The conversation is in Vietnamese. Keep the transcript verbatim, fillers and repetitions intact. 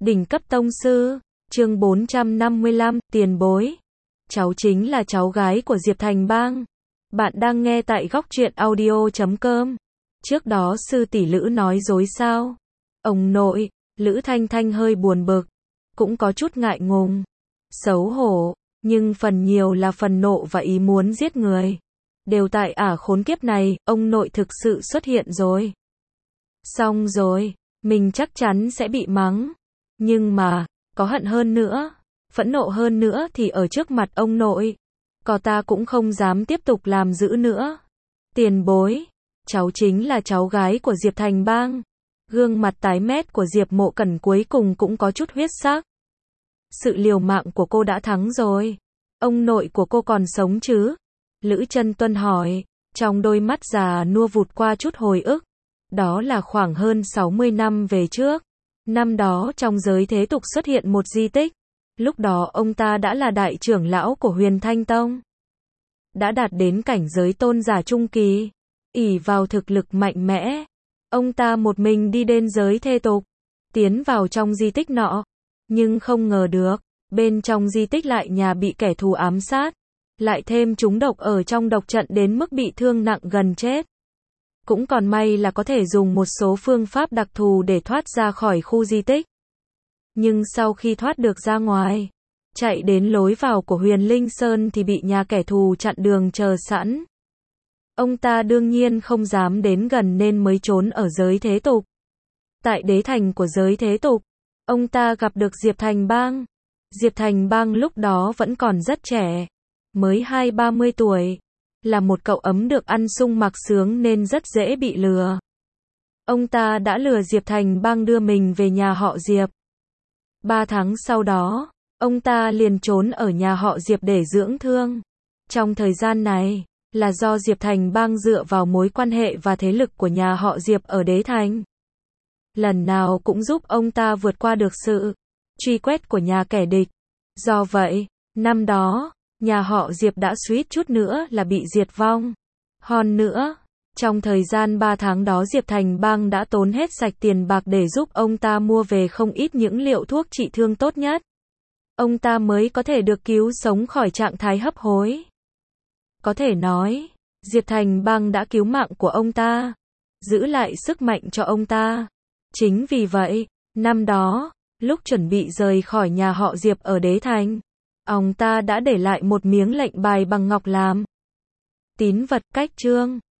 Đỉnh cấp tông sư, chương bốn trăm năm mươi lăm, tiền bối. Cháu chính là cháu gái của Diệp Thành Bang. Bạn đang nghe tại góc truyện audio chấm com. Trước đó sư tỷ Lữ nói dối sao? Ông nội, Lữ Thanh Thanh hơi buồn bực, cũng có chút ngại ngùng, xấu hổ, nhưng phần nhiều là phần nộ và ý muốn giết người. Đều tại ả khốn kiếp này, ông nội thực sự xuất hiện rồi. Xong rồi, mình chắc chắn sẽ bị mắng. Nhưng mà, có hận hơn nữa, phẫn nộ hơn nữa thì ở trước mặt ông nội, có ta cũng không dám tiếp tục làm dữ nữa. Tiền bối, cháu chính là cháu gái của Diệp Thành Bang. Gương mặt tái mét của Diệp Mộ Cẩn cuối cùng cũng có chút huyết sắc. Sự liều mạng của cô đã thắng rồi. Ông nội của cô còn sống chứ? Lữ Chân Tuân hỏi, trong đôi mắt già nua vụt qua chút hồi ức. Đó là khoảng hơn sáu mươi năm về trước. Năm đó trong giới thế tục xuất hiện một di tích. Lúc đó ông ta đã là đại trưởng lão của Huyền Thanh Tông. Đã đạt đến cảnh giới tôn giả trung kỳ. Ỷ vào thực lực mạnh mẽ, ông ta một mình đi đến giới thế tục, tiến vào trong di tích nọ. Nhưng không ngờ được, bên trong di tích lại nhà bị kẻ thù ám sát. Lại thêm trúng độc ở trong độc trận đến mức bị thương nặng gần chết. Cũng còn may là có thể dùng một số phương pháp đặc thù để thoát ra khỏi khu di tích. Nhưng sau khi thoát được ra ngoài, chạy đến lối vào của Huyền Linh Sơn thì bị nhà kẻ thù chặn đường chờ sẵn. Ông ta đương nhiên không dám đến gần nên mới trốn ở giới thế tục. Tại đế thành của giới thế tục, ông ta gặp được Diệp Thành Bang. Diệp Thành Bang lúc đó vẫn còn rất trẻ, mới hai ba mươi tuổi. Là một cậu ấm được ăn sung mặc sướng nên rất dễ bị lừa. Ông ta đã lừa Diệp Thành Bang đưa mình về nhà họ Diệp. Ba tháng sau đó, ông ta liền trốn ở nhà họ Diệp để dưỡng thương. Trong thời gian này, là do Diệp Thành Bang dựa vào mối quan hệ và thế lực của nhà họ Diệp ở đế thành. Lần nào cũng giúp ông ta vượt qua được sự truy quét của nhà kẻ địch. Do vậy, năm đó, nhà họ Diệp đã suýt chút nữa là bị diệt vong. Hơn nữa, trong thời gian ba tháng đó Diệp Thành Bang đã tốn hết sạch tiền bạc để giúp ông ta mua về không ít những liệu thuốc trị thương tốt nhất. Ông ta mới có thể được cứu sống khỏi trạng thái hấp hối. Có thể nói, Diệp Thành Bang đã cứu mạng của ông ta, giữ lại sức mạnh cho ông ta. Chính vì vậy, năm đó, lúc chuẩn bị rời khỏi nhà họ Diệp ở đế thành, ông ta đã để lại một miếng lệnh bài bằng ngọc làm tín vật cách trương.